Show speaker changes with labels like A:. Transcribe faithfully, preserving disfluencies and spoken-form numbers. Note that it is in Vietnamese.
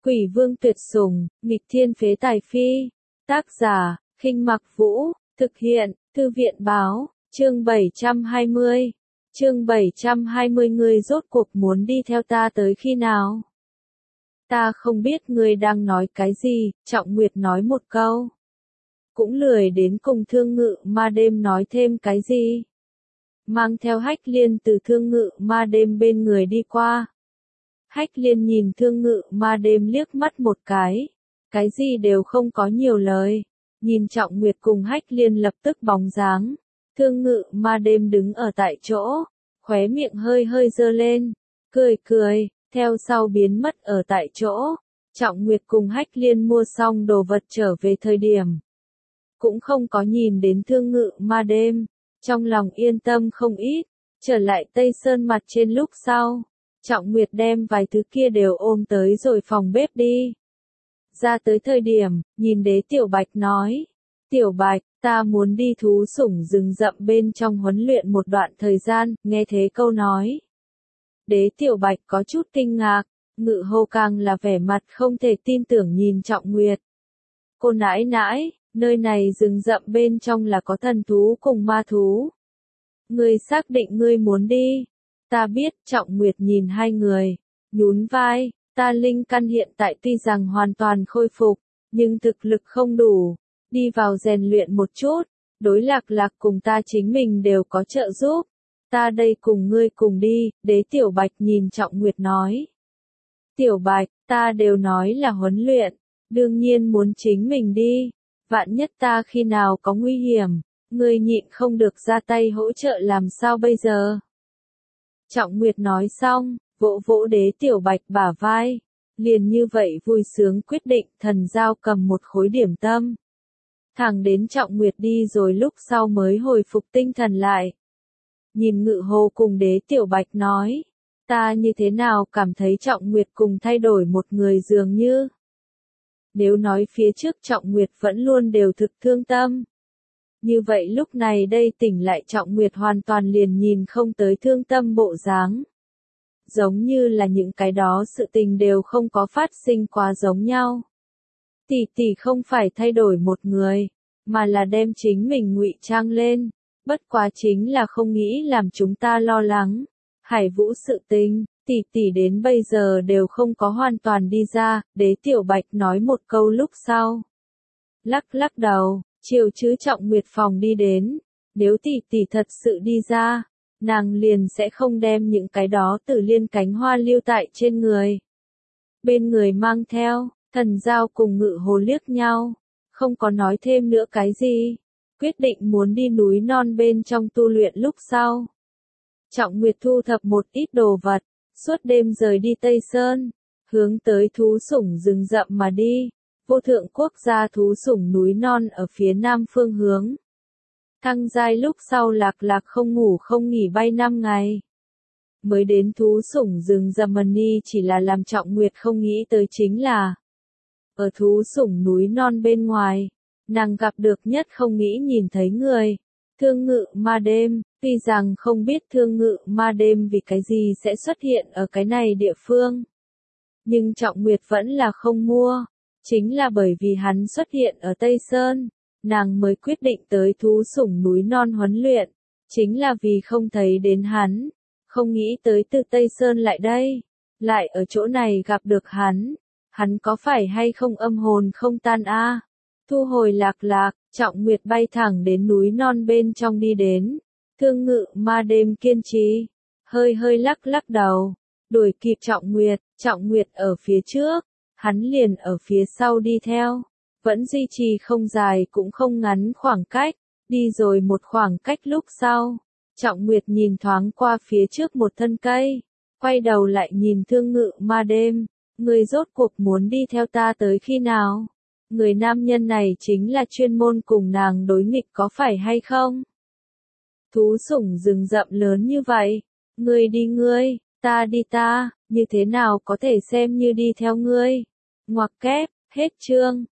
A: Quỷ vương tuyệt sủng, nghịch thiên phế tài phi. Tác giả, Khinh Mặc Vũ, thực hiện, Thư viện báo, chương bảy trăm hai mươi. Chương bảy trăm hai mươi ngươi rốt cuộc muốn đi theo ta tới khi nào? Ta không biết ngươi đang nói cái gì, Trọng Nguyệt nói một câu. Cũng lười đến cùng Thương Ngự Ma Đêm nói thêm cái gì. Mang theo Hách Liên từ Thương Ngự Ma Đêm bên người đi qua. Hách Liên nhìn Thương Ngự Ma Đêm liếc mắt một cái. Cái gì đều không có nhiều lời. Nhìn Trọng Nguyệt cùng Hách Liên lập tức bóng dáng. Thương Ngự Ma Đêm đứng ở tại chỗ. Khóe miệng hơi hơi dơ lên. Cười cười, theo sau biến mất ở tại chỗ. Trọng Nguyệt cùng Hách Liên mua xong đồ vật trở về thời điểm. Cũng không có nhìn đến Thương Ngự Ma Đêm. Trong lòng yên tâm không ít. Trở lại Tây Sơn mặt trên lúc sau. Trọng Nguyệt đem vài thứ kia đều ôm tới rồi phòng bếp đi. Ra tới thời điểm, nhìn Đế Tiểu Bạch nói. Tiểu Bạch, ta muốn đi thú sủng rừng rậm bên trong huấn luyện một đoạn thời gian, nghe thế câu nói. Đế Tiểu Bạch có chút kinh ngạc, Ngự Hô càng là vẻ mặt không thể tin tưởng nhìn Trọng Nguyệt. Cô nãi nãi, nơi này rừng rậm bên trong là có thần thú cùng ma thú. Ngươi xác định ngươi muốn đi. Ta biết, Trọng Nguyệt nhìn hai người, nhún vai, ta linh căn hiện tại tuy rằng hoàn toàn khôi phục, nhưng thực lực không đủ, đi vào rèn luyện một chút, đối Lạc Lạc cùng ta chính mình đều có trợ giúp. Ta đây cùng ngươi cùng đi, Đế Tiểu Bạch nhìn Trọng Nguyệt nói. Tiểu Bạch, ta đều nói là huấn luyện, đương nhiên muốn chính mình đi, vạn nhất ta khi nào có nguy hiểm, ngươi nhịn không được ra tay hỗ trợ làm sao bây giờ. Trọng Nguyệt nói xong, vỗ vỗ Đế Tiểu Bạch bả vai, liền như vậy vui sướng quyết định thần giao cầm một khối điểm tâm. Thẳng đến Trọng Nguyệt đi rồi lúc sau mới hồi phục tinh thần lại. Nhìn Ngự Hồ cùng Đế Tiểu Bạch nói, ta như thế nào cảm thấy Trọng Nguyệt cùng thay đổi một người dường như. Nếu nói phía trước Trọng Nguyệt vẫn luôn đều thực thương tâm. Như vậy lúc này đây tỉnh lại Trọng Nguyệt hoàn toàn liền nhìn không tới thương tâm bộ dáng. Giống như là những cái đó sự tình đều không có phát sinh quá giống nhau. Tỷ tỷ không phải thay đổi một người, mà là đem chính mình ngụy trang lên, bất quá chính là không nghĩ làm chúng ta lo lắng. Hải Vũ sự tình, tỷ tỷ đến bây giờ đều không có hoàn toàn đi ra, Đế Tiểu Bạch nói một câu lúc sau. Lắc lắc đầu. Chiều chứ Trọng Nguyệt phòng đi đến, nếu tỷ tỷ thật sự đi ra, nàng liền sẽ không đem những cái đó Tử Liên cánh hoa lưu tại trên người. Bên người mang theo, thần giao cùng Ngự Hồ liếc nhau, không có nói thêm nữa cái gì, quyết định muốn đi núi non bên trong tu luyện lúc sau. Trọng Nguyệt thu thập một ít đồ vật, suốt đêm rời đi Tây Sơn, hướng tới thú sủng rừng rậm mà đi. Vô thượng quốc gia thú sủng núi non ở phía nam phương hướng. Thăng giai lúc sau Lạc Lạc không ngủ không nghỉ bay năm ngày. Mới đến thú sủng rừng rậm Mani chỉ là làm Trọng Nguyệt không nghĩ tới chính là. Ở thú sủng núi non bên ngoài, nàng gặp được nhất không nghĩ nhìn thấy người. Thương Ngự Ma Đêm, tuy rằng không biết Thương Ngự Ma Đêm vì cái gì sẽ xuất hiện ở cái này địa phương. Nhưng Trọng Nguyệt vẫn là không mua. Chính là bởi vì hắn xuất hiện ở Tây Sơn, nàng mới quyết định tới thú sủng núi non huấn luyện, chính là vì không thấy đến hắn, không nghĩ tới từ Tây Sơn lại đây, lại ở chỗ này gặp được hắn, hắn có phải hay không âm hồn không tan a? À? Thu hồi Lạc Lạc, Trọng Nguyệt bay thẳng đến núi non bên trong đi đến, Thương Ngự Ma Đêm kiên trì, hơi hơi lắc lắc đầu, đuổi kịp Trọng Nguyệt, Trọng Nguyệt ở phía trước. Hắn liền ở phía sau đi theo, vẫn duy trì không dài cũng không ngắn khoảng cách, đi rồi một khoảng cách lúc sau. Trọng Nguyệt nhìn thoáng qua phía trước một thân cây, quay đầu lại nhìn Thương Ngự Ma Đêm, người rốt cuộc muốn đi theo ta tới khi nào? Người nam nhân này chính là chuyên môn cùng nàng đối nghịch có phải hay không? Thú sủng rừng rậm lớn như vậy, ngươi đi ngươi, ta đi ta, như thế nào có thể xem như đi theo ngươi? Ngoặc kép, hết chương.